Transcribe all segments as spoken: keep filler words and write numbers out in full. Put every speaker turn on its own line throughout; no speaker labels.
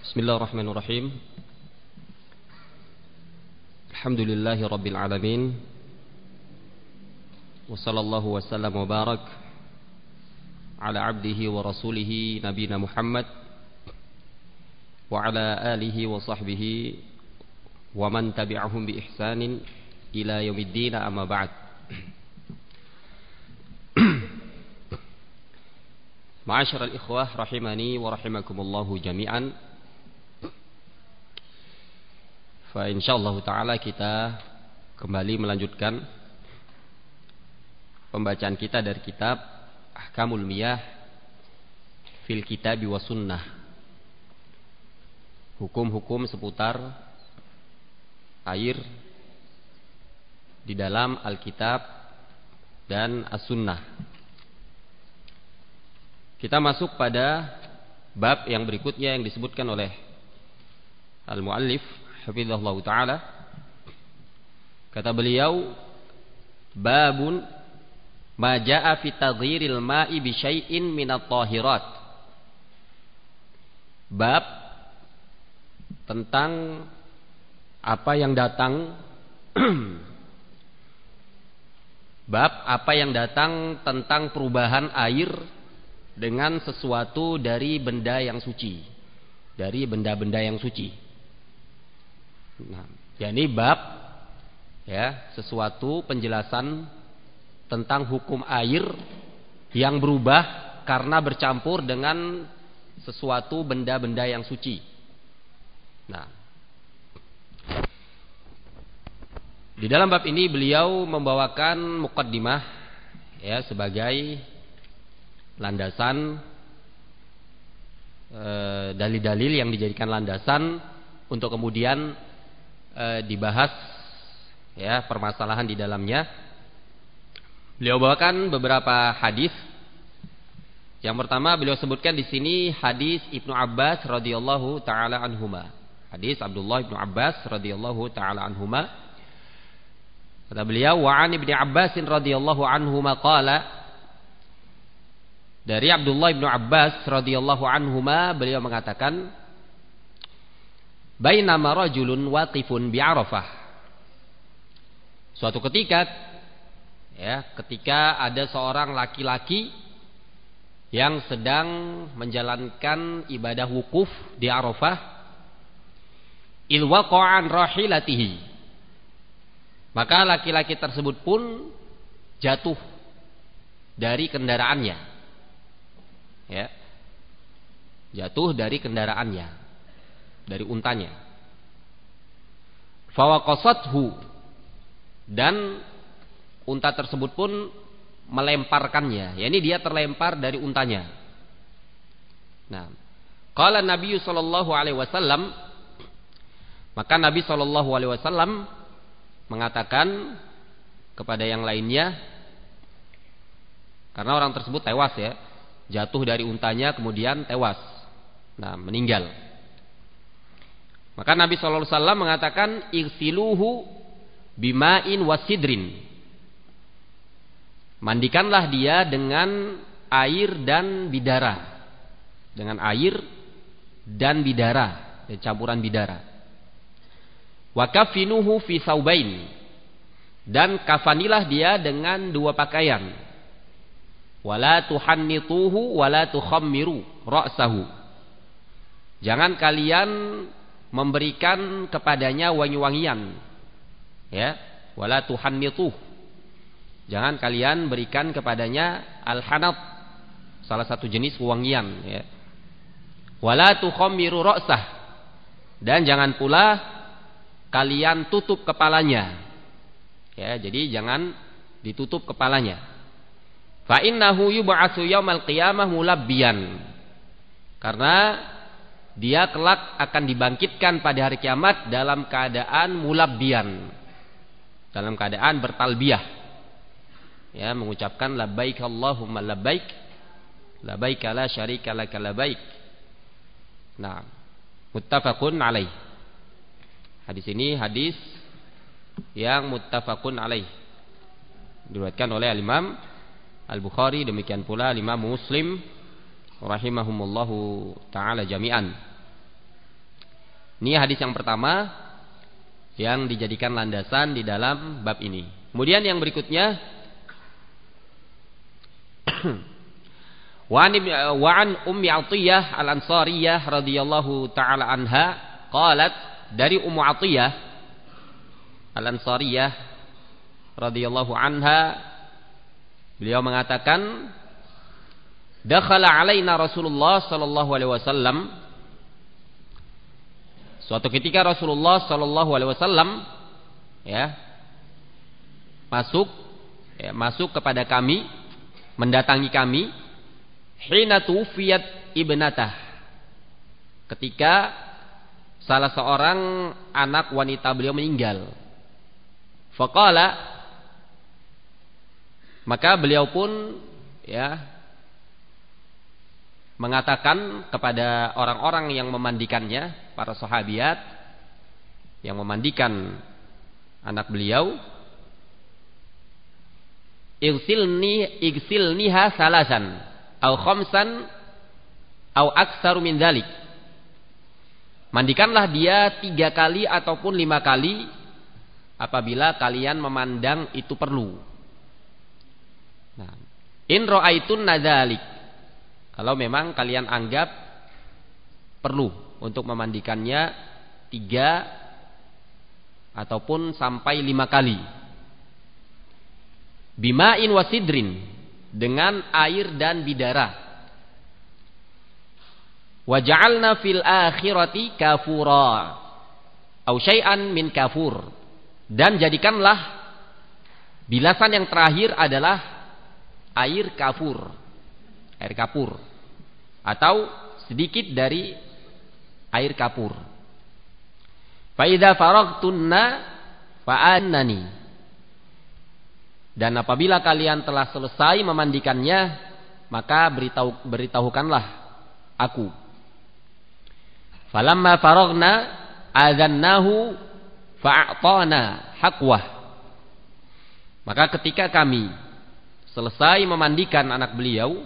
Bismillahirrahmanirrahim. Alhamdulillahi Rabbil Alamin. Wa sallallahu wa sallam wa barak ala abdihi wa rasulihi nabina Muhammad wa ala alihi wa sahbihi wa man tabi'ahum bi ihsanin ila yaumiddin, amma ba'd. Ma'asyiral ikhwah rahimani wa rahimakumullahu jami'an. Fa insyaallah taala kita kembali melanjutkan pembacaan kita dari kitab Ahkamul Miyah fil Kitabi wa Sunnah. Hukum-hukum seputar air di dalam Alkitab dan As-Sunnah. Kita masuk pada bab yang berikutnya yang disebutkan oleh al-muallif hafizahullah ta'ala. Kata beliau, babun ma jaa fi tadhiril ma'i bi syai'in minat tahirat. Bab tentang apa yang datang bab apa yang datang tentang perubahan air dengan sesuatu dari benda yang suci, dari benda-benda yang suci. Nah, yakni bab ya, sesuatu penjelasan tentang hukum air yang berubah karena bercampur dengan sesuatu benda-benda yang suci. Nah, di dalam bab ini beliau membawakan muqaddimah ya sebagai landasan, e, dalil-dalil yang dijadikan landasan untuk kemudian e, dibahas ya permasalahan di dalamnya. Beliau bawakan beberapa hadis. Yang pertama beliau sebutkan di sini hadis Ibnu Abbas radhiyallahu taala anhuma. Hadis Abdullah Ibnu Abbas radhiyallahu taala anhuma. Kata beliau, wa an Ibnu Abbas radhiyallahu anhuma qala, dari Abdullah Ibnu Abbas radhiyallahu anhuma beliau mengatakan, bainama rajulun waqifun bi Arafah. Suatu ketika ya, ketika ada seorang laki-laki yang sedang menjalankan ibadah wukuf di Arafah, il waqa'an rahilatihi. Maka laki-laki tersebut pun jatuh dari kendaraannya. Ya. Jatuh dari kendaraannya, dari untanya. Fawaqasathu, dan unta tersebut pun melemparkannya. Ya, ini dia terlempar dari untanya. Nah, qala Nabi sallallahu alaihi wasallam, maka Nabi sallallahu alaihi wasallam mengatakan kepada yang lainnya, karena orang tersebut tewas ya, jatuh dari untanya kemudian tewas, nah meninggal. Maka Nabi sallallahu alaihi wasallam mengatakan, igsiluhu bima'in wasidrin. Mandikanlah dia dengan air dan bidara, dengan air dan bidara, campuran bidara. Wa kafinuhu fi saubain, dan kafanilah dia dengan dua pakaian. Wala tuhannituhu wala tukhammiru ra'sahu. Jangan kalian memberikan kepadanya wangi-wangian. Ya, wala tuhannituh. Jangan kalian berikan kepadanya al-hanat, salah satu jenis wangian ya. Wala tukhammiru ra'sah, dan jangan pula kalian tutup kepalanya. Ya, jadi jangan ditutup kepalanya. Fa innahu yub'atsu yaumal qiyamah mulabbiyan. Karena dia kelak akan dibangkitkan pada hari kiamat dalam keadaan mulabbiyan, dalam keadaan bertalbiyah. Ya, mengucapkan labbaik Allahumma labbaik, labbaik la syarika laka labbaik. Nah, muttafaqun alaih. Hadis ini hadis yang muttafaqun alaih, diriwayatkan oleh Al-Imam Al-Bukhari, demikian pula Imam Muslim rahimahumullahu taala jami'an. Ini hadis yang pertama yang dijadikan landasan di dalam bab ini. Kemudian yang berikutnya wa an Ummi Atiyah Al-Ansariyah radhiyallahu taala anha qalat, dari Ummu Atiyah Al-Ansariyah radhiyallahu anha, beliau mengatakan, dakhala alaina Rasulullah sallallahu alaihi wasallam. Suatu ketika Rasulullah sallallahu alaihi wasallam ya masuk ya, masuk kepada kami, mendatangi kami, hina tufiyat ibnatah, ketika salah seorang anak wanita beliau meninggal. Faqala, maka beliau pun ya mengatakan kepada orang-orang yang memandikannya, para sahabiat yang memandikan anak beliau, igsilni igsilniha salasan au khamsan au aktsaru min dzalik. Mandikanlah dia tiga kali ataupun lima kali apabila kalian memandang itu perlu. Nah, in ra'aitun nadzalik, kalau memang kalian anggap perlu untuk memandikannya tiga ataupun sampai lima kali. Bima'in wasidrin, dengan air dan bidara. Waja'alna fil akhirati kafura au syai'an min kafur, dan jadikanlah bilasan yang terakhir adalah air kafur, air kapur, atau sedikit dari air kapur. Fa idza faragtunna fa'annani, dan apabila kalian telah selesai memandikannya, maka beritahu beritahukanlah aku. Falamma faragna adzannahu fa'atana haqwah, maka ketika kami selesai memandikan anak beliau,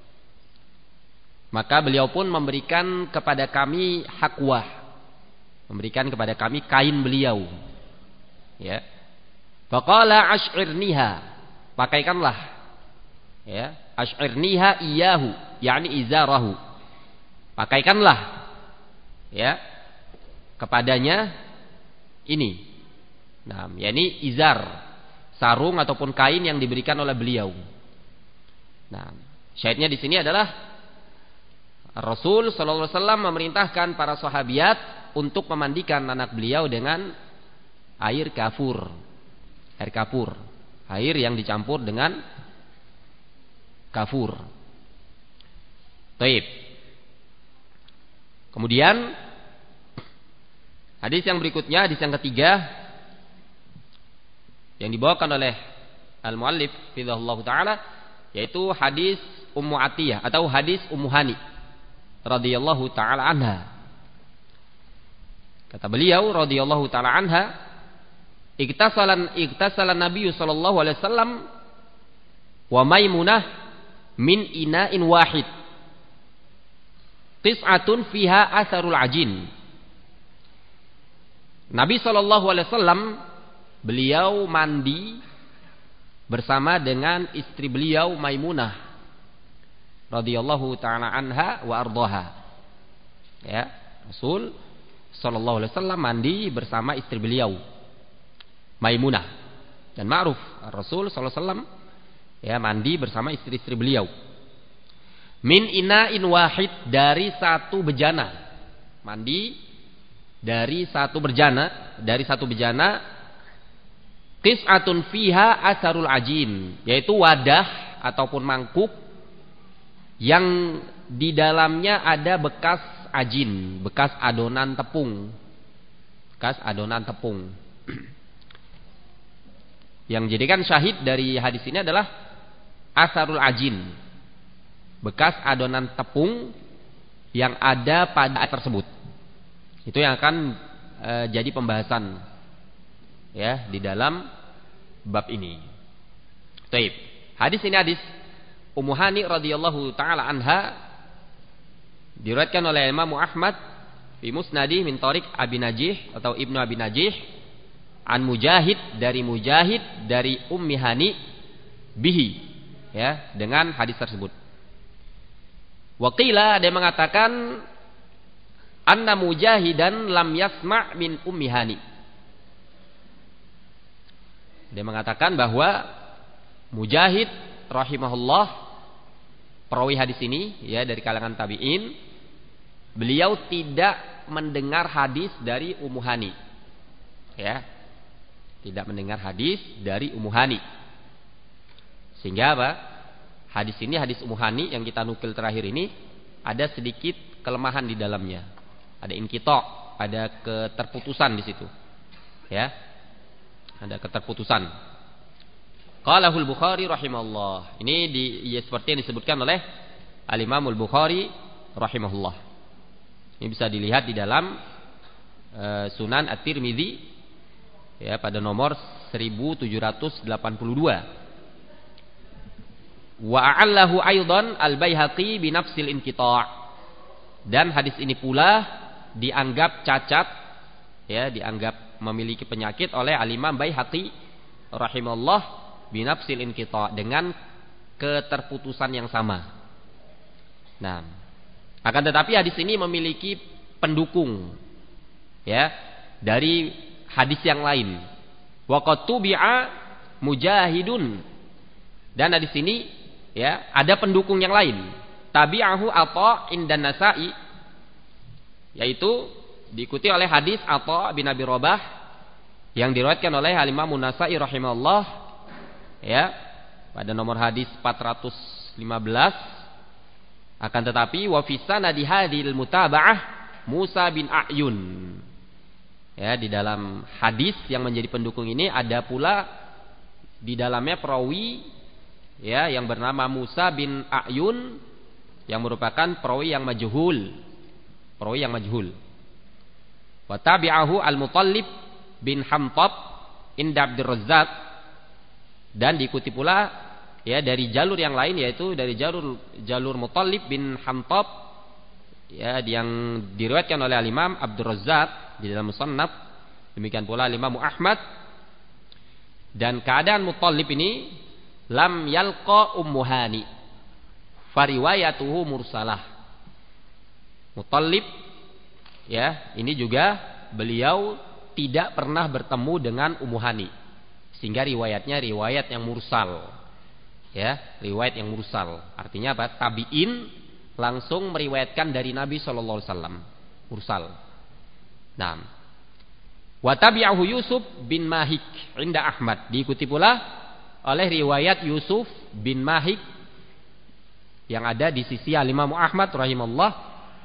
maka beliau pun memberikan kepada kami hakwah, memberikan kepada kami kain beliau. Ya. Faqala ash'irniha, pakaikanlah. Ya, ash'irniha iyahu, yakni izarahu. Pakaikanlah ya kepadanya ini. Nah, yakni izar, sarung ataupun kain yang diberikan oleh beliau. Nah, syahidnya di sini adalah Rasul sallallahu alaihi wasallam memerintahkan para sahabiat untuk memandikan anak beliau dengan air kafur. Air kapur, air yang dicampur dengan kafur. Baik. Kemudian hadis yang berikutnya, hadis yang ketiga yang dibawakan oleh al-muallif fidhahullah taala, yaitu hadis Ummu Atiyah atau hadis Ummu Hani radhiyallahu taala anha. Kata beliau radhiyallahu taala anha, Iktasalan iktasalan Nabi sallallahu alaihi wasallam wa Maimunah min ina'in wahid. Tis'atun fiha asarul ajin. Nabi sallallahu alaihi wasallam beliau mandi bersama dengan istri beliau Maimunah radhiyallahu taala anha wa ardhaha. Ya, Rasul sallallahu alaihi wasallam mandi bersama istri beliau Maimunah, dan ma'ruf Rasul sallallahu alaihi wasallam ya mandi bersama istri-istri beliau. Min ina'in wahid, dari satu bejana. Mandi dari satu bejana, dari satu bejana. Qis'atun fiha asarul ajin, yaitu wadah ataupun mangkuk yang di dalamnya ada bekas ajin, bekas adonan tepung. Bekas adonan tepung. Yang menjadikan syahid dari hadis ini adalah asarul ajin, bekas adonan tepung yang ada pada ayat tersebut. Itu yang akan e, jadi pembahasan ya di dalam bab ini. Baik. Hadis ini hadis Ummu Hani radhiyallahu taala anha, diriwayatkan oleh Imam Ahmad fi musnadi min tariq Abi Najih atau Ibnu Abi Najih an Mujahid dari Mujahid dari Ummi Hani bihi, ya, dengan hadis tersebut. Waqila ada yang mengatakan anna Mujahidan lam yasma' min Ummi Hani. Dia mengatakan bahwa Mujahid rahimahullah, perawi hadis ini, ya, dari kalangan tabi'in, beliau tidak mendengar hadis dari Ummu Hani, ya, tidak mendengar hadis dari Ummu Hani. Sehingga apa? Hadis ini, hadis Ummu Hani yang kita nukil terakhir ini, ada sedikit kelemahan di dalamnya. Ada inqita', ada keterputusan di situ. Ya. Ada keterputusan. Qalahul Bukhari rahimahullah. Ini di, ya, seperti yang disebutkan oleh Al-Imamul Bukhari rahimahullah. Ini bisa dilihat di dalam uh, Sunan At-Tirmidzi, ya, pada nomor seribu tujuh ratus delapan puluh dua. Wa a'allahu aidan Al-Baihaqi bi nafsil inqita'. Dan hadis ini pula dianggap cacat, ya, dianggap memiliki penyakit oleh Al-Imam Baihaqi rahimahullah bi nafsil inqita', dengan keterputusan yang sama. Nah, akan tetapi hadis ini memiliki pendukung, ya, dari hadis yang lain. Wa qad tubi'a Mujahidun. Dan hadis ini, ya, ada pendukung yang lain. Tabi'ahu Atha indan Nasa'i, yaitu diikuti oleh hadis Atha bin Abi Rabah yang diriwayatkan oleh Al-Imam An-Nasa'i rahimahullah, ya, pada nomor hadis empat ratus lima belas. Akan tetapi wa fi sanadi hadhil mutaba'ah Musa bin A'yun. Ya, di dalam hadis yang menjadi pendukung ini ada pula di dalamnya perawi, ya, yang bernama Musa bin A'yun, yang merupakan perawi yang majhul. Perawi yang majhul. Wa tabi'ahu Al-Muttalib bin Hamtab inda Abdur Razzaq. Dan diikuti pula, ya, dari jalur yang lain, yaitu dari jalur jalur Muttalib bin Hamtab, ya, yang diriwayatkan oleh Al-Imam Abdur Razzaq di dalam Musannaf. Demikian pula Al-Imam Ahmad. Dan keadaan Muttalib ini lam yalqa Ummu Hani, fariwayatuhu mursalah. Muttalib, ya, ini juga beliau tidak pernah bertemu dengan Ummu Hani, sehingga riwayatnya riwayat yang mursal, ya, riwayat yang mursal. Artinya apa? Tabi'in langsung meriwayatkan dari Nabi shallallahu alaihi wasallam, mursal. Nah, wa tabi'ahu Yusuf bin Mahik inda Ahmad, diikuti pula oleh riwayat Yusuf bin Mahik yang ada di sisi Al-Imam Ahmad rahimahullah.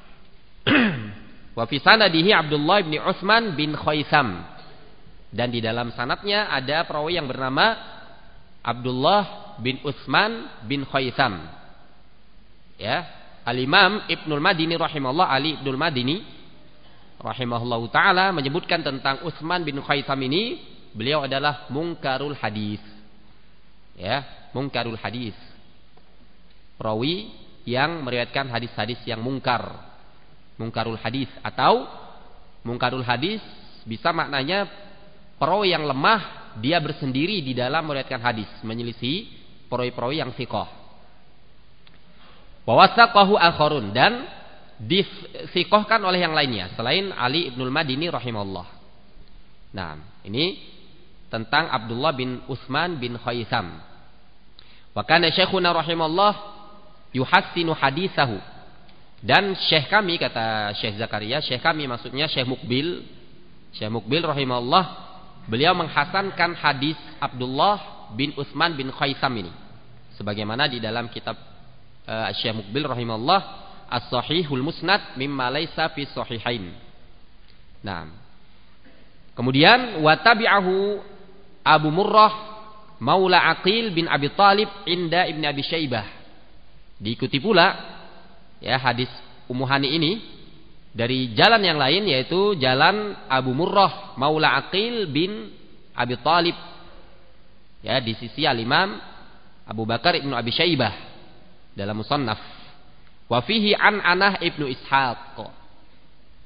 Wa fi sanadihi Abdullah bin Utsman bin Khaisam, dan di dalam sanadnya ada perawi yang bernama Abdullah bin Utsman bin Khaisam. Ya, Al-Imam Ibnul Madini rahimahullah, Ali Ibnul Madini rahimahullahu taala menyebutkan tentang Utsman bin Khaisam ini, beliau adalah mungkarul hadis. Ya, mungkarul hadis. Perawi yang meriwayatkan hadis-hadis yang mungkar. Mungkarul hadis, atau mungkarul hadis bisa maknanya perawi yang lemah, dia bersendiri di dalam meriwayatkan hadis, menyelisih perawi-perawi yang thiqah. Wa wasaqahu akharun, dan dithiqahkan oleh yang lainnya selain Ali Ibnul Madini rahimahullah. Nah, ini tentang Abdullah bin Utsman bin Khaisam. Wa kana syekhuna rahimahullah yuhassinu hadisahu. Dan syekh kami, kata Syekh Zakaria, syekh kami maksudnya Syekh Mukbil, Syekh Mukbil rahimahullah, beliau menghasankan hadis Abdullah bin Utsman bin Khaisam ini, sebagaimana di dalam kitab uh, Syekh Mukbil rahimahullah, As-Sahihul Musnad mimma laisa fi sahihain. Nah, kemudian wa tabi'ahu Abu Murrah Maula Aqil bin Abi Thalib inda Ibn Abi Syaibah. Diikuti pula, ya, hadis Ummu Hani ini dari jalan yang lain, yaitu jalan Abu Murrah Maula Aqil bin Abi Thalib, ya, di sisi Al-Imam Abu Bakar Ibnu Abi Syaibah dalam Musannaf. Wa fihi an Anah Ibnu Ishaq.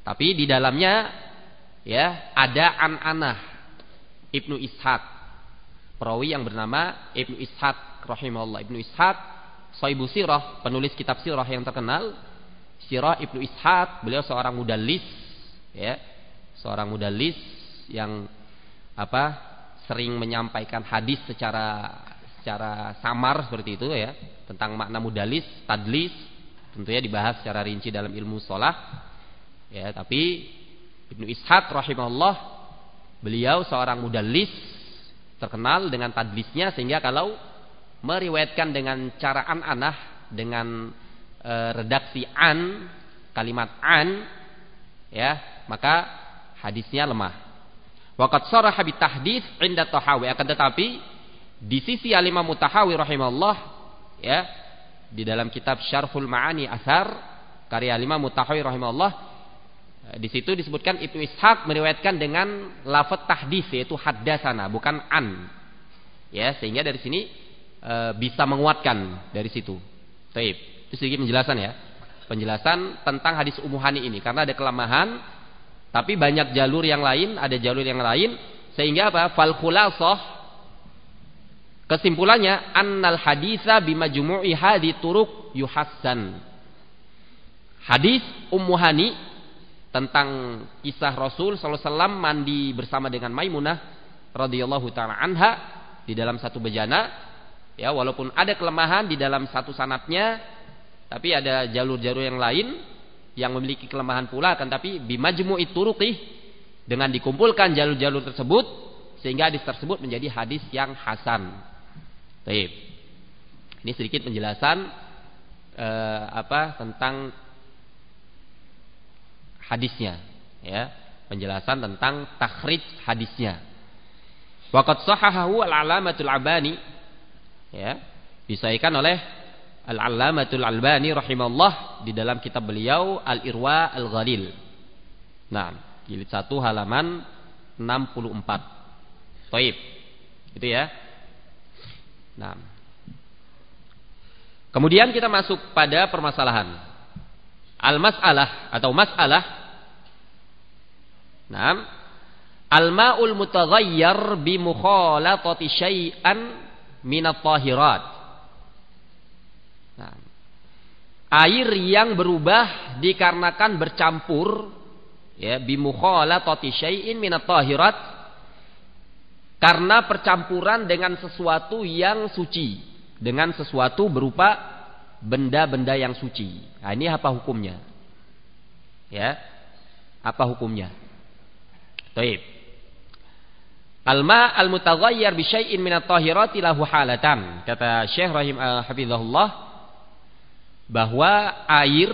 Tapi di dalamnya ya ada an-anah Ibnu Ishaq, perawi yang bernama Ibnu Ishaq rahimahullah. Ibnu Ishaq Shaibu Sirah, penulis kitab sirah yang terkenal, Sirah Ibnu Ishaq. Beliau seorang mudallis, ya, seorang mudallis yang apa sering menyampaikan hadis secara secara samar seperti itu ya, tentang makna mudallis, tadlis, tentunya dibahas secara rinci dalam ilmu shalah. Ya, tapi Ibnu Ishaq rahimahullah, beliau seorang mudallis terkenal dengan tadlisnya, sehingga kalau meriwayatkan dengan cara an-anah, dengan e, redaksi an, kalimat an, ya, maka hadisnya lemah. Waqad sharaha bi tahdits 'inda Tahawi, akan tetapi di sisi Al-Imam Tahawi rahimahullah, ya, di dalam kitab Syarhul Ma'ani Athar karya Al-Imam Tahawi rahimahullah, di situ disebutkan Ibnu Ishaq meriwayatkan dengan lafaz tahdits, yaitu haddatsana, bukan an. Ya, sehingga dari sini e, bisa menguatkan dari situ. Baik, itu sedikit penjelasan ya. Penjelasan tentang hadis Ummu Hani ini, karena ada kelemahan, tapi banyak jalur yang lain, ada jalur yang lain, sehingga apa? Fal khulasah, kesimpulannya annal haditsa bimajmu'i hadhi turuq yuhassan. Hadis Ummu Hani tentang kisah Rasul sallallahu alaihi wasallam mandi bersama dengan Maimunah radhiyallahu taala anha di dalam satu bejana, ya, walaupun ada kelemahan di dalam satu sanadnya, tapi ada jalur-jalur yang lain yang memiliki kelemahan pula, akan tapi bimajmu'i turuqih, dengan dikumpulkan jalur-jalur tersebut sehingga hadis tersebut menjadi hadis yang hasan. Baik. Ini sedikit penjelasan eh, apa tentang hadisnya, ya, penjelasan tentang takhrij hadisnya. Waqad sahahahu al-'Allamatul Albani, ya, disahihkan oleh al-'Allamatul Albani rahimahullah di dalam kitab beliau Al-Irwa Al-Ghalil. Nah, jilid satu halaman enam puluh empat. Baik. Itu ya. Nah. Kemudian kita masuk pada permasalahan al-mas'alah atau mas'alah. Naam, al-ma'ul mutaghayyar bi mukhalatati syai'an min at-tahirat. Nah, air yang berubah dikarenakan bercampur, ya, bi mukhalatati syai'in min at-tahirat, karena percampuran dengan sesuatu yang suci, dengan sesuatu berupa benda-benda yang suci. Nah, ini apa hukumnya? Ya, apa hukumnya? Baik. Al-ma' al-mutaghayyar bi syai'in min at-tahirati lahu halatan. Kata Syekh Rahim uh, hafizahullah, bahwa air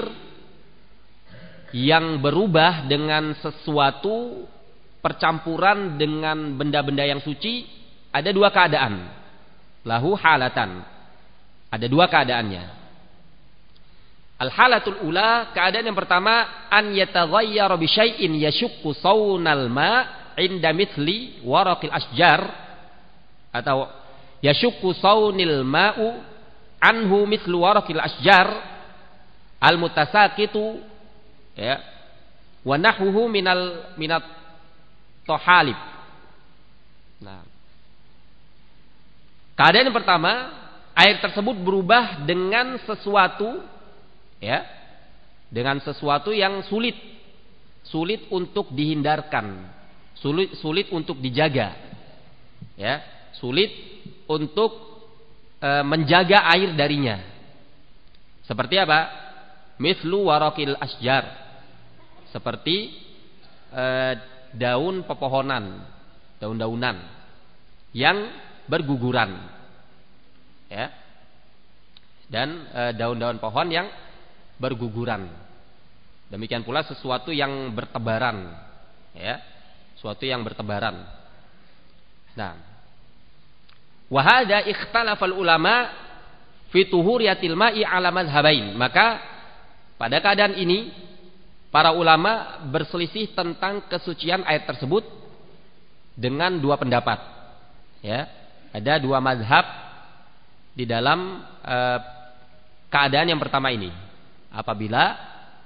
yang berubah dengan sesuatu percampuran dengan benda-benda yang suci ada dua keadaan. Lahu halatan. Ada dua keadaannya. Al-halatul ula, keadaan yang pertama, an yataghayyara bi syai'in yashukku saunal ma' inda mithli waraqil asjar, atau yashukku saunil ma'u anhu mithlu waraqil asjar al-mutasaqitu, ya, wa nahwuhu minal minat tohalib. Nah, keadaan yang pertama, air tersebut berubah dengan sesuatu, ya, dengan sesuatu yang sulit, sulit untuk dihindarkan, sulit, sulit untuk dijaga, ya, sulit untuk e, menjaga air darinya. Seperti apa? Mislu warakil asjar, seperti e, daun pepohonan, daun-daunan yang berguguran, ya, dan e, daun-daun pohon yang berguguran. Demikian pula sesuatu yang bertebaran, ya, sesuatu yang bertebaran. Nah, wa hadza ikhtalafal ulama fi tuhuriyatil ma'i ala madhhabain. Maka pada keadaan ini para ulama berselisih tentang kesucian air tersebut dengan dua pendapat. Ya, ada dua mazhab di dalam e, keadaan yang pertama ini. Apabila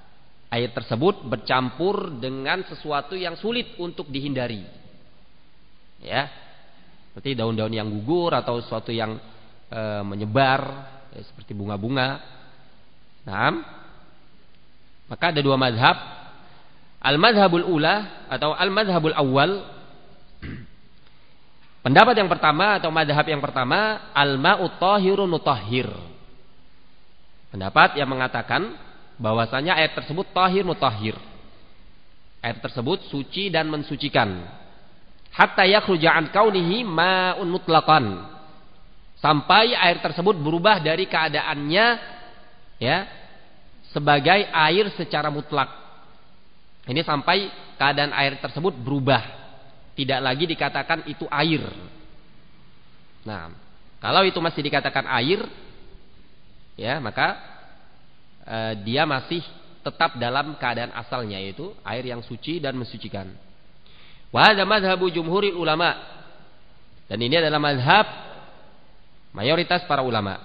air tersebut bercampur dengan sesuatu yang sulit untuk dihindari. Ya. Seperti daun-daun yang gugur atau sesuatu yang e, menyebar, ya, seperti bunga-bunga. Nah, maka ada dua mazhab. Al-mazhabul ula atau al-mazhabul awal. Pendapat yang pertama atau mazhab yang pertama, al-ma'u tahirun mutahhir. Pendapat yang mengatakan bahwasanya air tersebut tahir mutahhir. Air tersebut suci dan mensucikan. Hatta yakhruja an kaunihi ma'un mutlaqan. Sampai air tersebut berubah dari keadaannya, ya, sebagai air secara mutlak. Ini sampai keadaan air tersebut berubah. Tidak lagi dikatakan itu air. Nah, kalau itu masih dikatakan air, ya, maka eh, dia masih tetap dalam keadaan asalnya, yaitu air yang suci dan mensucikan. Wa hadza mazhabu jumhuril ulama. Dan ini adalah mazhab mayoritas para ulama.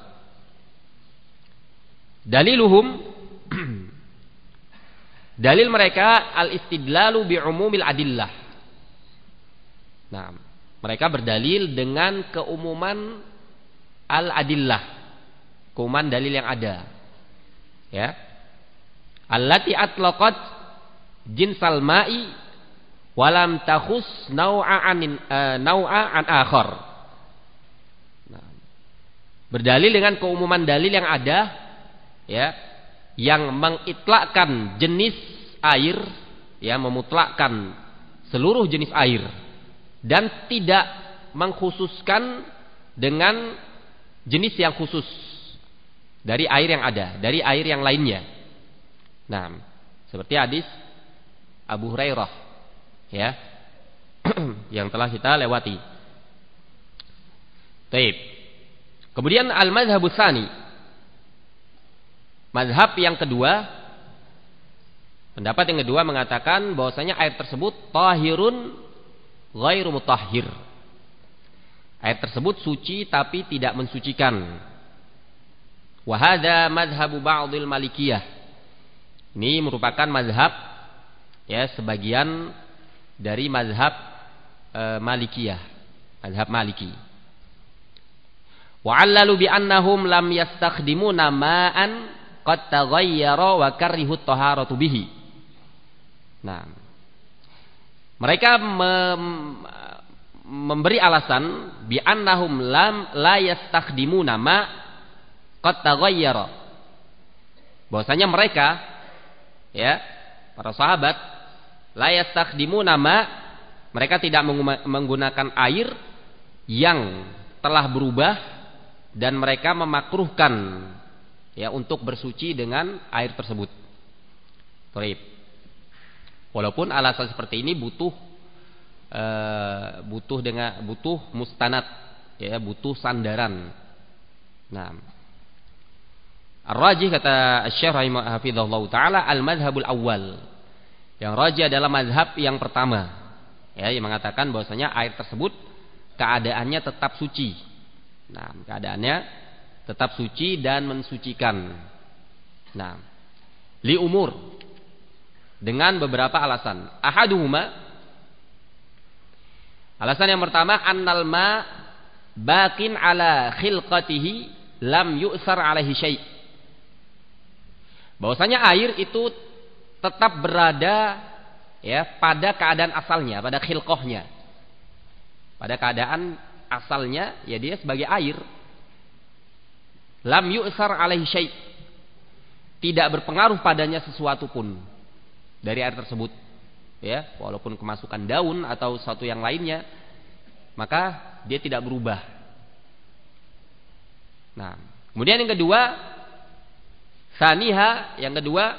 Daliluhum dalil mereka al-istidlalu bi umumil adillah. Nah, mereka berdalil dengan keumuman al-adillah, keumuman dalil yang ada. Ya. Allati atlaqat jinsal ma'i walam takhus nau'a anin uh, nau'a an akhar. Nah, berdalil dengan keumuman dalil yang ada, ya, yang mengitlakkan jenis air, ya, memutlakkan seluruh jenis air. Dan tidak mengkhususkan dengan jenis yang khusus dari air yang ada, dari air yang lainnya. Nah, seperti hadis Abu Hurairah, ya, yang telah kita lewati. Baik. Kemudian al-mazhabus tsani. Mazhab yang kedua, pendapat yang kedua mengatakan bahwasanya air tersebut tahirun ghairu mutahhir. Air tersebut suci tapi tidak mensucikan. Wa hadza madhhabu ba'dil malikiyah. Ini merupakan mazhab, ya, sebagian dari mazhab e, malikiyah, mazhab maliki. Wa 'allalu bi annahum lam yastakhdimuna ma'an qad taghayyara wa karihu at-taharatu bihi. Nah, mereka mem, memberi alasan bi annahum lam la yastakhdimuna ma qad taghayyara. Bahwasanya mereka, ya, para sahabat, la yastakhdimuna ma, mereka tidak menggunakan air yang telah berubah dan mereka memakruhkan, ya, untuk bersuci dengan air tersebut. Baik. Walaupun alasan seperti ini butuh e, butuh dengan butuh mustanad, ya, butuh sandaran. Nah, ar-rajih kata Asy-Syaikh hafizahullah taala al-mazhabul awal. Yang rajih adalah mazhab yang pertama, ya, yang mengatakan bahwasanya air tersebut keadaannya tetap suci. Nah, keadaannya tetap suci dan mensucikan. Nah, li umur, dengan beberapa alasan. Ahaduhuma, alasan yang pertama, annal ma bakin ala khilqatihi lam yu'sar alaihi syai'. Bahwasanya air itu tetap berada, ya, pada keadaan asalnya, pada khilqahnya. Pada keadaan asalnya, ya, dia sebagai air. Lam yu'sar alaihi syai'. Tidak berpengaruh padanya sesuatu pun dari air tersebut, ya, walaupun kemasukan daun atau sesuatu yang lainnya, maka dia tidak berubah. Nah, kemudian yang kedua, saniha, yang kedua,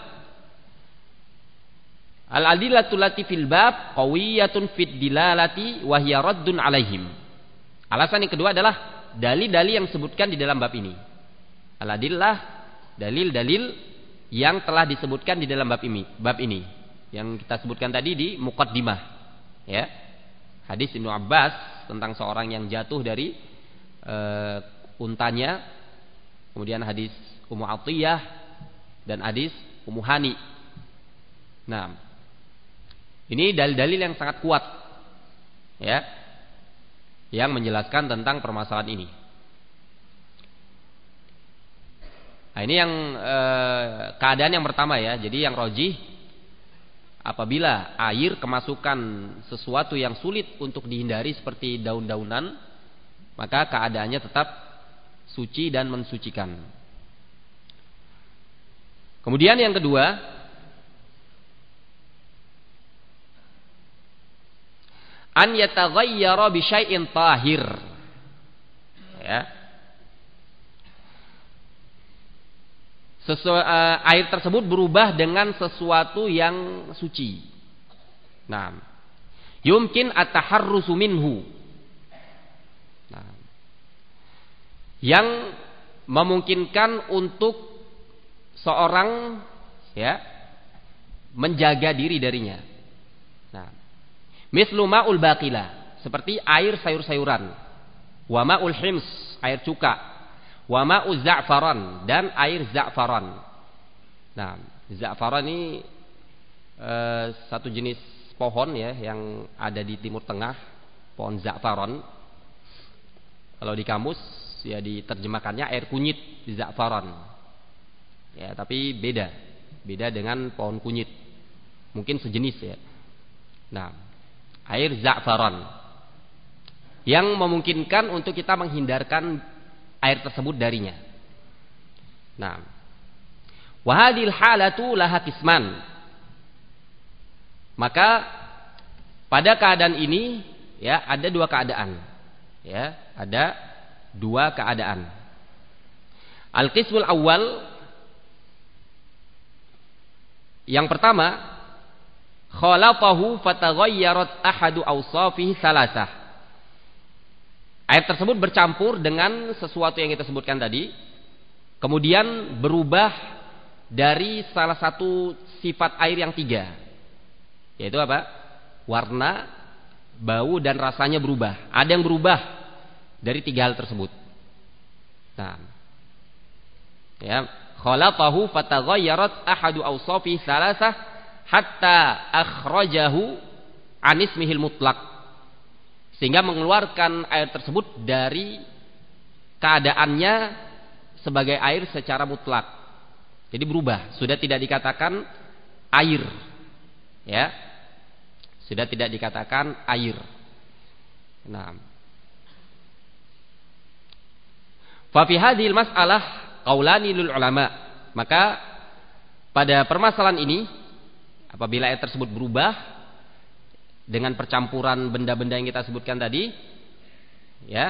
al-adillatul lati fil bab qawiyatun fid dilalati wa hiya raddun alaihim. Alasan yang kedua adalah dalil-dalil yang disebutkan di dalam bab ini. Al-adillah, dalil-dalil yang telah disebutkan di dalam bab ini, bab ini yang kita sebutkan tadi di muqaddimah, ya. Hadis Ibnu Abbas tentang seorang yang jatuh dari e, untanya, kemudian hadis Ummu Atiyah dan hadis Ummu Hani. Nah, ini dalil-dalil yang sangat kuat, ya, yang menjelaskan tentang permasalahan ini. Nah, ini yang eh, keadaan yang pertama ya. Jadi yang rojih, apabila air kemasukan sesuatu yang sulit untuk dihindari seperti daun-daunan, maka keadaannya tetap suci dan mensucikan. Kemudian yang kedua, an yataghayyara bi syai'in tahir. Ya. Sesu, uh, air tersebut berubah dengan sesuatu yang suci. Nah, yumkin at-taharrusu minhu. Nah, yang memungkinkan untuk seorang ya menjaga diri darinya. Nah, mislu ma'ul baqila, seperti air sayur-sayuran, wa ma'ul hims, air cuka, wa ma'uz za'faran, dan air za'faran. Nah, za'faran ini e, satu jenis pohon ya yang ada di Timur Tengah, pohon za'faran. Kalau di kamus ya diterjemahkannya air kunyit za'faran. Ya, tapi beda. Beda dengan pohon kunyit. Mungkin sejenis ya. Nah, air za'faran yang memungkinkan untuk kita menghindarkan air tersebut darinya. Nah, wa hadhil halatu laha qisman. Maka pada keadaan ini ya ada dua keadaan. Ya, ada dua keadaan. Al-qismul awal, yang pertama, khalatahu fataghayyarat ahadu awsafihi salasah. Air tersebut bercampur dengan sesuatu yang kita sebutkan tadi, kemudian berubah dari salah satu sifat air yang tiga, yaitu apa? Warna, bau, dan rasanya berubah. Ada yang berubah dari tiga hal tersebut. Nah, ya, khalatahu fataghayyarat ahadu awsafihi salasah hatta akhrajahu an ismihil mutlaq, sehingga mengeluarkan air tersebut dari keadaannya sebagai air secara mutlak. Jadi berubah, sudah tidak dikatakan air, ya, sudah tidak dikatakan air. Nah, fa fi hadhil mas'alah qaulani lil ulama. Maka pada permasalahan ini, apabila air tersebut berubah dengan percampuran benda-benda yang kita sebutkan tadi, ya,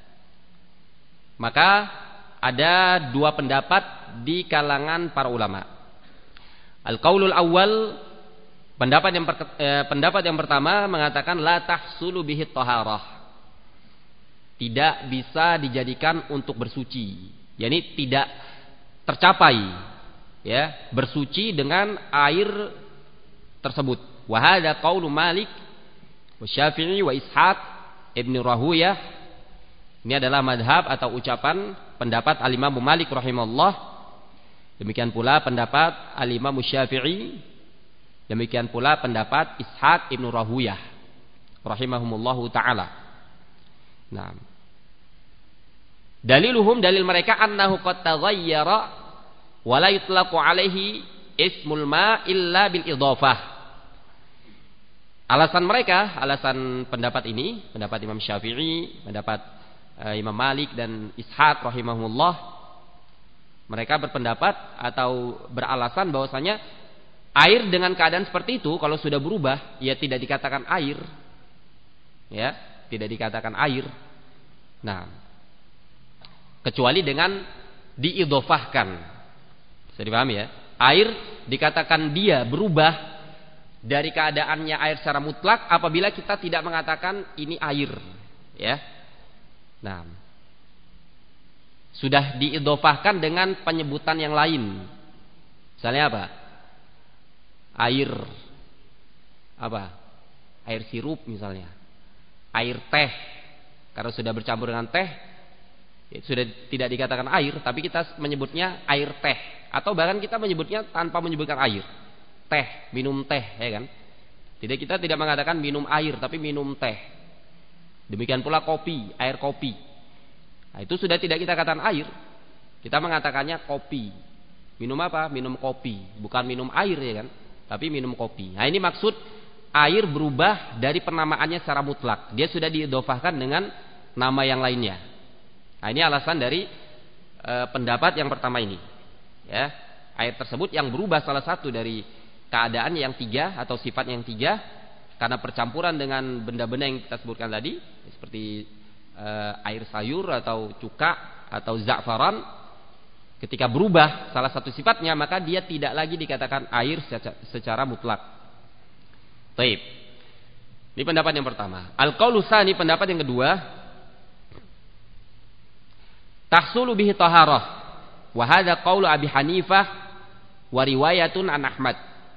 maka ada dua pendapat di kalangan para ulama. Al-qaulul awal, pendapat yang per, eh, pendapat yang pertama mengatakan la tahsulu bihi taharah, tidak bisa dijadikan untuk bersuci, yakni tidak tercapai ya bersuci dengan air tersebut. Wa hadza qaulu Malik wa Syafi'i wa Ishaq Ibnu Rahuyah. Ini adalah madhab atau ucapan pendapat Al-Imam Malik rahimahullah. Demikian pula pendapat Al-Imam Syafi'i. Demikian pula pendapat Ishaq Ibnu Rahuyah rahimahumullahu taala. Nah, daliluhum, dalil mereka, annahu qad taghayyara wa la yutlaqu alaihi ismul ma illa bil idhafah. Alasan mereka, alasan pendapat ini, pendapat Imam Syafi'i, pendapat uh, Imam Malik dan Ishaq rahimahumullah, mereka berpendapat atau beralasan bahwasanya air dengan keadaan seperti itu kalau sudah berubah, ya tidak dikatakan air. Ya, tidak dikatakan air. Nah, kecuali dengan diidhofahkan. Bisa dipahami ya? Air dikatakan dia berubah dari keadaannya air secara mutlak apabila kita tidak mengatakan ini air, ya. Nah, sudah diidhofahkan dengan penyebutan yang lain. Misalnya apa? Air apa? Air sirup misalnya. Air teh. Karena sudah bercampur dengan teh, ya, sudah tidak dikatakan air, tapi kita menyebutnya air teh, atau bahkan kita menyebutnya tanpa menyebutkan air. teh, minum teh, ya kan? Tidak, kita tidak mengatakan minum air, tapi minum teh. Demikian pula kopi, air kopi. Nah, itu sudah tidak kita katakan air. Kita mengatakannya kopi. Minum apa? Minum kopi, bukan minum air, ya kan? Tapi minum kopi. Nah, ini maksud air berubah dari penamaannya secara mutlak. Dia sudah diidhofahkan dengan nama yang lainnya. Nah, ini alasan dari e, pendapat yang pertama ini. Ya, air tersebut yang berubah salah satu dari keadaan yang tiga atau sifat yang tiga karena percampuran dengan benda-benda yang kita sebutkan tadi, seperti e, air sayur atau cuka atau za'faran, ketika berubah salah satu sifatnya, maka dia tidak lagi dikatakan air secara, secara mutlak. Baik. Ini pendapat yang pertama. Al-qaulu tsani, pendapat yang kedua, tahsulu bihi taharah. Wa hadza qaulu Abi Hanifah wa riwayatun an Ahmad.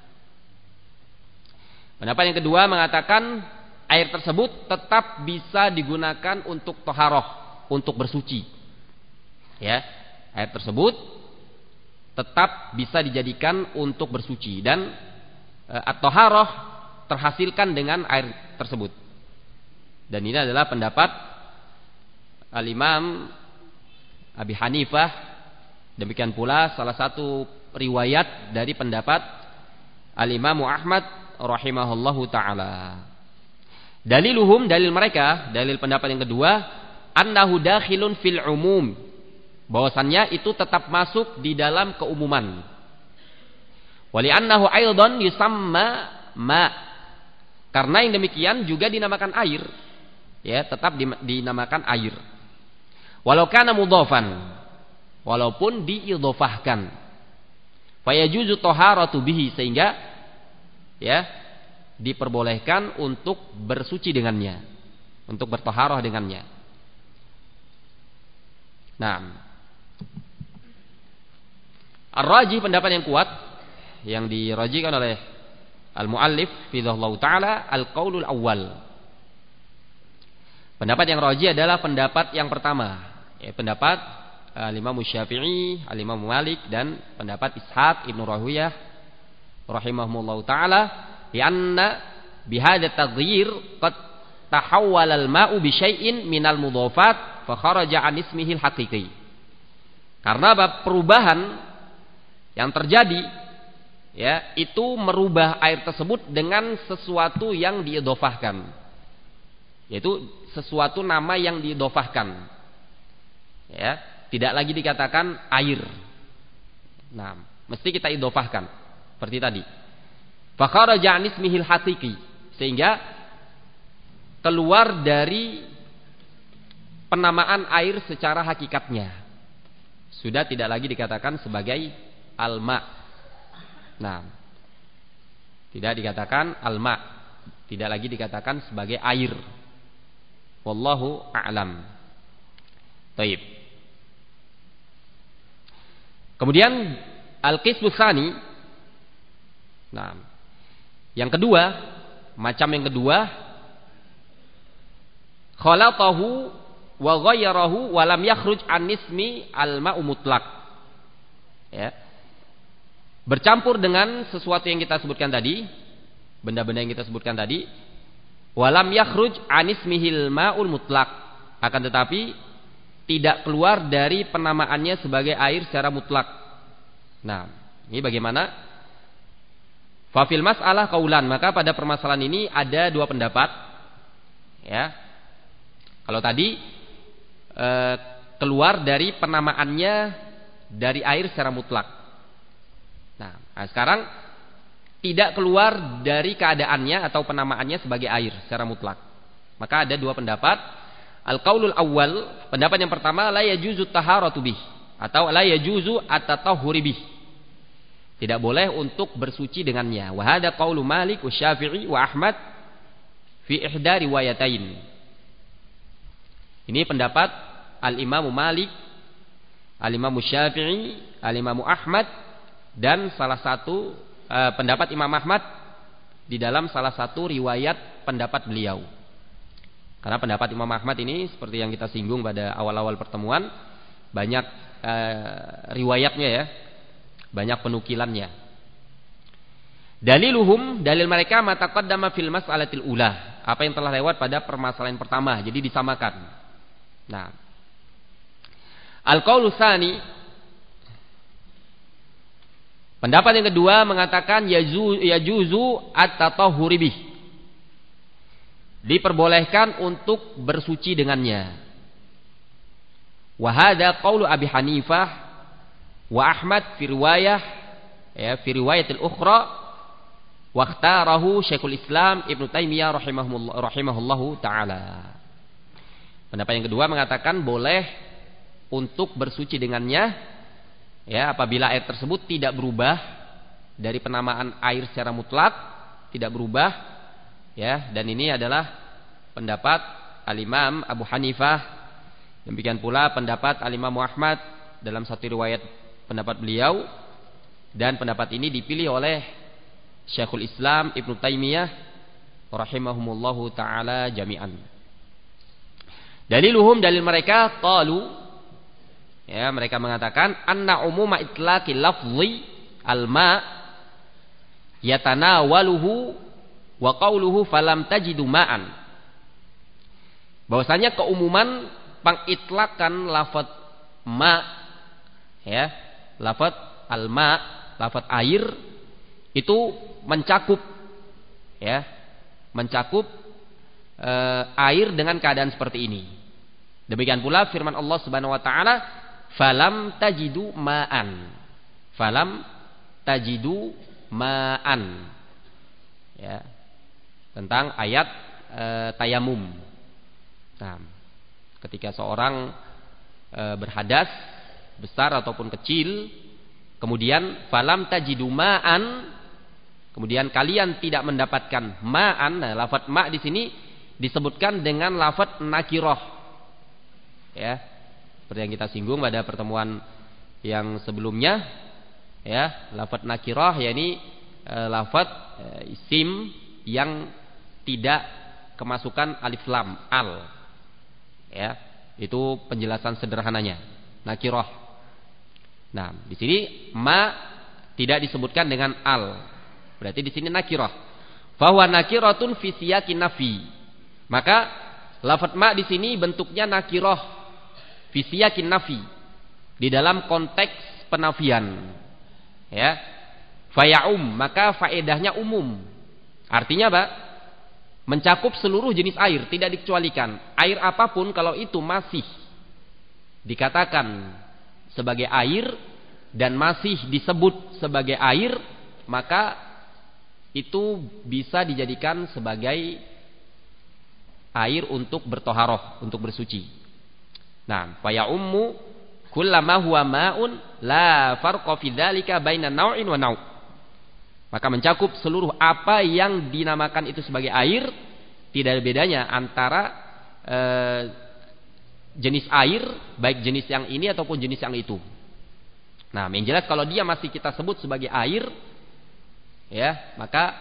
Pendapat yang kedua mengatakan air tersebut tetap bisa digunakan untuk taharah, untuk bersuci. Ya, air tersebut tetap bisa dijadikan untuk bersuci dan e, at-taharah terhasilkan dengan air tersebut. Dan ini adalah pendapat Al-Imam Abi Hanifah. Demikian pula salah satu riwayat dari pendapat Al-Imam Ahmad rahimahullahu ta'ala. Daliluhum, dalil mereka, dalil pendapat yang kedua, annahu dakhilun fil umum, bahwasannya itu tetap masuk di dalam keumuman. Wali annahu aidan yusamma ma, karena yang demikian juga dinamakan air, ya, tetap dinamakan air. Walau kana mudhafan, walaupun diidhofahkan. Fayajuzu taharatu bihi, sehingga ya diperbolehkan untuk bersuci dengannya, untuk bertaharah dengannya. Nah, ar-rajih, pendapat yang kuat yang dirajihkan oleh al-muallif fidhahullahu taala, al-qaulul awwal. Pendapat yang rajih adalah pendapat yang pertama, ya, pendapat al-Imam Syafi'i, al-Imam Malik dan pendapat Ishaq Ibnu Rahuyah rahimahumullahu taala, lianna bihadza taghyir qad tahawwala al-ma'u bi syai'in minal mudhafat fa kharaja an ismihi al-haqiqi. Karena perubahan yang terjadi, ya, itu merubah air tersebut dengan sesuatu yang diidhofahkan, yaitu sesuatu nama yang diidhofahkan, ya, tidak lagi dikatakan air. Nah, mesti kita idhofahkan seperti tadi. Fa kharaja an ismihil haqiqi, sehingga keluar dari penamaan air secara hakikatnya, sudah tidak lagi dikatakan sebagai al-ma. Nah, tidak dikatakan al-ma, tidak lagi dikatakan sebagai air. Wallahu a'lam. Baik. Kemudian al-qismu tsani. Nah, yang kedua, macam yang kedua, khalatahu wa ghayyarahu wa lam yakhruj an ismi al-ma'u mutlaq. Ya. Bercampur dengan sesuatu yang kita sebutkan tadi, benda-benda yang kita sebutkan tadi, wa lam yakhruj an ismihil ma'ul mutlaq, akan tetapi tidak keluar dari penamaannya sebagai air secara mutlak. Nah, ini bagaimana? Fafil mas'alah qaulan, maka pada permasalahan ini ada dua pendapat. Ya. Kalau tadi e, keluar dari penamaannya dari air secara mutlak. Nah, nah, sekarang tidak keluar dari keadaannya atau penamaannya sebagai air secara mutlak. Maka ada dua pendapat. Al-qaulul awwal, pendapat yang pertama, la yajuzu taharatu bih, atau la yajuzu at-tatahhuri bih, tidak boleh untuk bersuci dengannya. Wa hadza qaulu Malik wa Syafi'i wa Ahmad fi ihda riwayatain. Ini pendapat Al-Imam Malik, Al-Imam Syafi'i, Al-Imam Ahmad, dan salah satu uh, pendapat Imam Ahmad di dalam salah satu riwayat pendapat beliau. Karena pendapat Imam Ahmad ini seperti yang kita singgung pada awal-awal pertemuan, banyak uh, riwayatnya, ya, banyak penukilannya. Daliluhum, dalil mereka ma taqaddama fil mas'alatil ula, apa yang telah lewat pada permasalahan pertama, jadi disamakan. Nah, al-qaulu tsani, pendapat yang kedua mengatakan yajuzu yajuzu at-tatahhuri bih, diperbolehkan untuk bersuci dengannya. Wa hadza qaulu Abi Hanifah wa Ahmad fi riwayah, ya, fi riwayatil ukhra, wa ikhtarahu Syekhul Islam Ibnu Taimiyah rahimahullah rahimahullahu taala. Pendapat yang kedua mengatakan boleh untuk bersuci dengannya, ya, apabila air tersebut tidak berubah dari penamaan air secara mutlak, tidak berubah, ya, dan ini adalah pendapat Al-Imam Abu Hanifah. Demikian pula pendapat Al-Imam Ahmad dalam satu riwayat pendapat beliau, dan pendapat ini dipilih oleh Syekhul Islam Ibnu Taimiyah rahimahumullahu taala jami'an. Daliluhum, dalil mereka, qalu, ya, mereka mengatakan anna umuma itlaqil lafzi al-ma yatanawaluhu wa qawluhu falam tajidu ma'an. Bahwasanya keumuman pengitlakan lafaz ma, ya, lafaz al-ma, lafaz air, itu mencakup, ya, mencakup e, air dengan keadaan seperti ini. Demikian pula firman Allah Subhanahu wa taala, falam tajidu ma'an. Falam tajidu ma'an. Ya. Tentang ayat e, tayamum. Nah, ketika seorang e, berhadas besar ataupun kecil, kemudian falam tajidu ma'an, kemudian kalian tidak mendapatkan ma'an. Nah, lafaz ma' di sini disebutkan dengan lafaz nakirah, ya, seperti yang kita singgung pada pertemuan yang sebelumnya, ya, lafaz nakirah yakni e, lafaz e, isim yang tidak kemasukan alif lam, al, ya, itu penjelasan sederhananya nakirah. Nah, di sini ma tidak disebutkan dengan al, berarti di sini nakirah. Fahuwa nakiratun fi siyaqin nafi. Maka lafaz ma di sini bentuknya nakirah fi siyaqin nafi, di dalam konteks penafian, ya. Fayaum, maka faedahnya umum. Artinya apa? Mencakup seluruh jenis air, tidak dikecualikan. Air apapun kalau itu masih dikatakan sebagai air dan masih disebut sebagai air, maka itu bisa dijadikan sebagai air untuk bertoharoh, untuk bersuci. Nah, fa ya ummu kullama huwa ma'un la farqa fi dzalika baina naw'in wa naw'. Maka mencakup seluruh apa yang dinamakan itu sebagai air, tidak ada bedanya antara eh, jenis air, baik jenis yang ini ataupun jenis yang itu. Nah, yang jelas kalau dia masih kita sebut sebagai air, ya, maka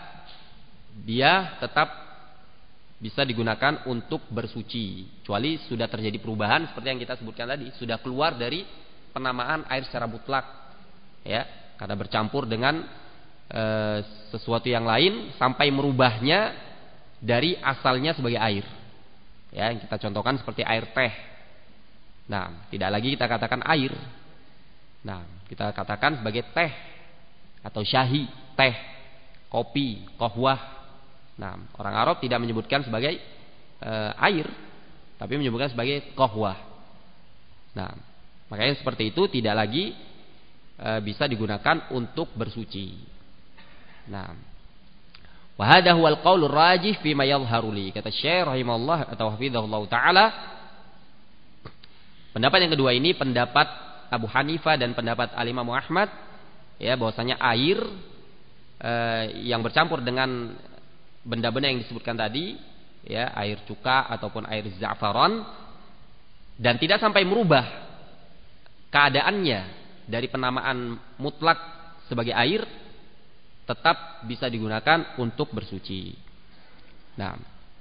dia tetap bisa digunakan untuk bersuci, kecuali sudah terjadi perubahan seperti yang kita sebutkan tadi, sudah keluar dari penamaan air secara mutlak, ya, karena bercampur dengan e, sesuatu yang lain sampai merubahnya dari asalnya sebagai air, ya, yang kita contohkan seperti air teh. Nah, tidak lagi kita katakan air. Nah, kita katakan sebagai teh atau syahi, teh, kopi, kohwah. Nah, orang Arab tidak menyebutkan sebagai e, air, tapi menyebutkan sebagai kohwah. Nah, makanya seperti itu tidak lagi e, bisa digunakan untuk bersuci. Nah, wa hadha huwal qaulur rajih fi ma yadhharu li, kata Syekh rahimahullah atau hafizahullah taala. Pendapat yang kedua ini pendapat Abu Hanifah dan pendapat Al-Imam Ahmad, ya, bahwasanya air e, yang bercampur dengan benda-benda yang disebutkan tadi, ya, air cuka ataupun air za'faran, dan tidak sampai merubah keadaannya dari penamaan mutlak sebagai air, tetap bisa digunakan untuk bersuci. Nah,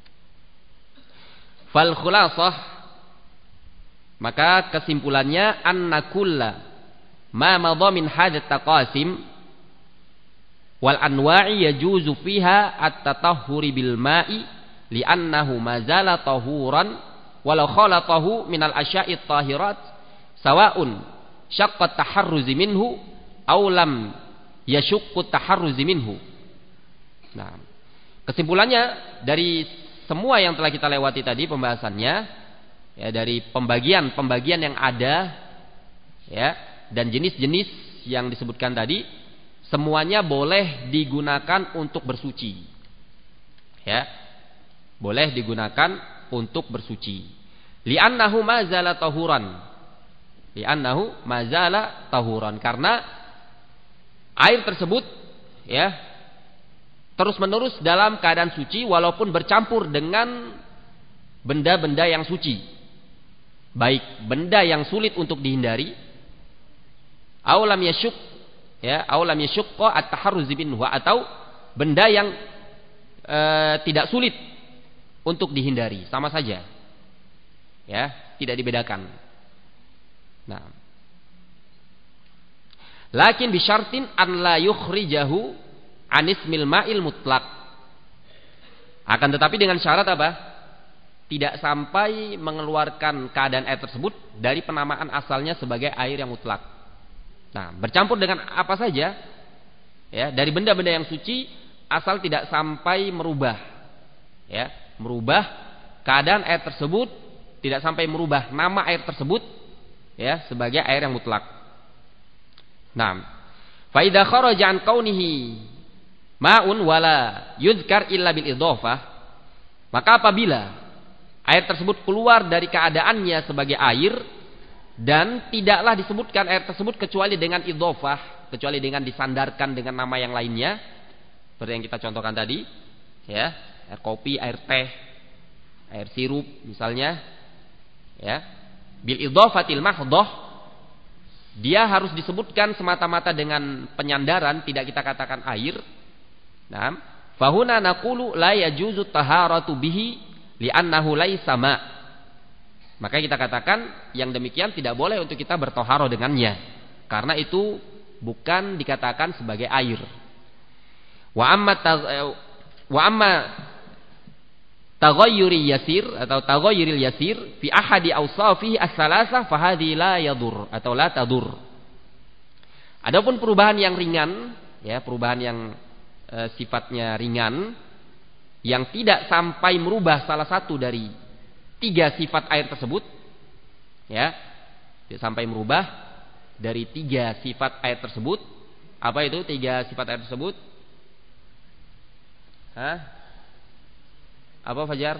fal khulasah, maka kesimpulannya anna kulla ma madha min hadat taqasim wal anwa'i yajuzu fiha at-tatahhuri bil ma'i li'annahu mazala tahuran walau khalatahu minal asya'i tahirat sawa'un syaqqa taharruzi minhu aw lam yashukku taharruzi minhu. Nah, kesimpulannya dari semua yang telah kita lewati tadi pembahasannya, ya, dari pembagian-pembagian yang ada, ya, dan jenis-jenis yang disebutkan tadi, semuanya boleh digunakan untuk bersuci. Ya. Boleh digunakan untuk bersuci. Li'annahu mazala tahuran. Li'annahu mazala tahuran, karena air tersebut, ya, terus-menerus dalam keadaan suci walaupun bercampur dengan benda-benda yang suci. Baik benda yang sulit untuk dihindari, aw lam yasyuk, ya, aw lam yasyukqa at-taharruz minhu, atau benda yang e, tidak sulit untuk dihindari, sama saja. Ya, tidak dibedakan. Nah. Lakin bi syartin an la yukhrijahu an ismil ma'il mutlaq. Akan tetapi dengan syarat apa? Tidak sampai mengeluarkan keadaan air tersebut dari penamaan asalnya sebagai air yang mutlak. Nah, bercampur dengan apa saja, ya, dari benda-benda yang suci, asal tidak sampai merubah, ya, merubah keadaan air tersebut, tidak sampai merubah nama air tersebut, ya, sebagai air yang mutlak. Nah, fa idza kharaja an kaunihi ma'un wala yuzkar illa bil idhofah, maka apabila air tersebut keluar dari keadaannya sebagai air dan tidaklah disebutkan air tersebut kecuali dengan idhofah, kecuali dengan disandarkan dengan nama yang lainnya, seperti yang kita contohkan tadi, ya, air kopi, air teh, air sirup misalnya, ya, bil idhofatil mahdhah, dia harus disebutkan semata-mata dengan penyandaran, tidak kita katakan air. Nah, fahuna naqulu la yajuzu taharatu bihi li'annahu laisa ma'. Maka kita katakan yang demikian tidak boleh untuk kita bertoharo dengannya, karena itu bukan dikatakan sebagai air. Wa amma wa amma taghayyuri yasir atau taghayyuril yasir fi ahadi awsafihi as-salasah fa hadhi la yadur atau la tadur. Adapun perubahan yang ringan, ya, perubahan yang e, sifatnya ringan yang tidak sampai merubah salah satu dari tiga sifat air tersebut, ya, tidak sampai merubah dari tiga sifat air tersebut. Apa itu tiga sifat air tersebut? Hah? Apa, Fajar?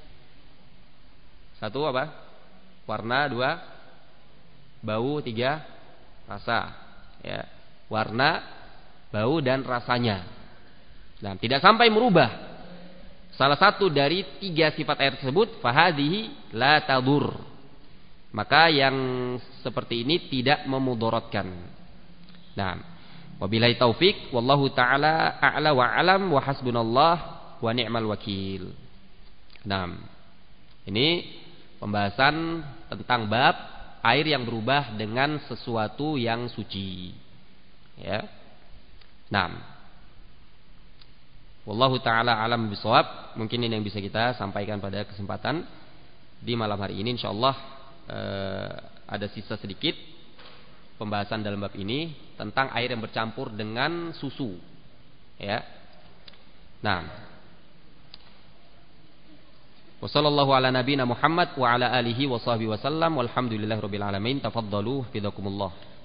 Satu apa? Warna. Dua bau. Tiga rasa, ya, warna, bau, dan rasanya. Nah, tidak sampai merubah salah satu dari tiga sifat air tersebut, fahadhihi la tadur, maka yang seperti ini tidak memudaratkan. Nah, wabillahi taufik, wallahu taala a'la wa alam, wa hasbunallah wa ni'mal wakil. Nah, ini pembahasan tentang bab air yang berubah dengan sesuatu yang suci, ya. Nah, wallahu taala alam bisawab. Mungkin ini yang bisa kita sampaikan pada kesempatan di malam hari ini. Insyaallah eh, ada sisa sedikit pembahasan dalam bab ini tentang air yang bercampur dengan susu, ya. Nah, wassallallahu ala nabiyina Muhammad wa ala alihi wa sahbihi wasallam walhamdulillahirabbil alamin. Tafaddalu fidakumullah.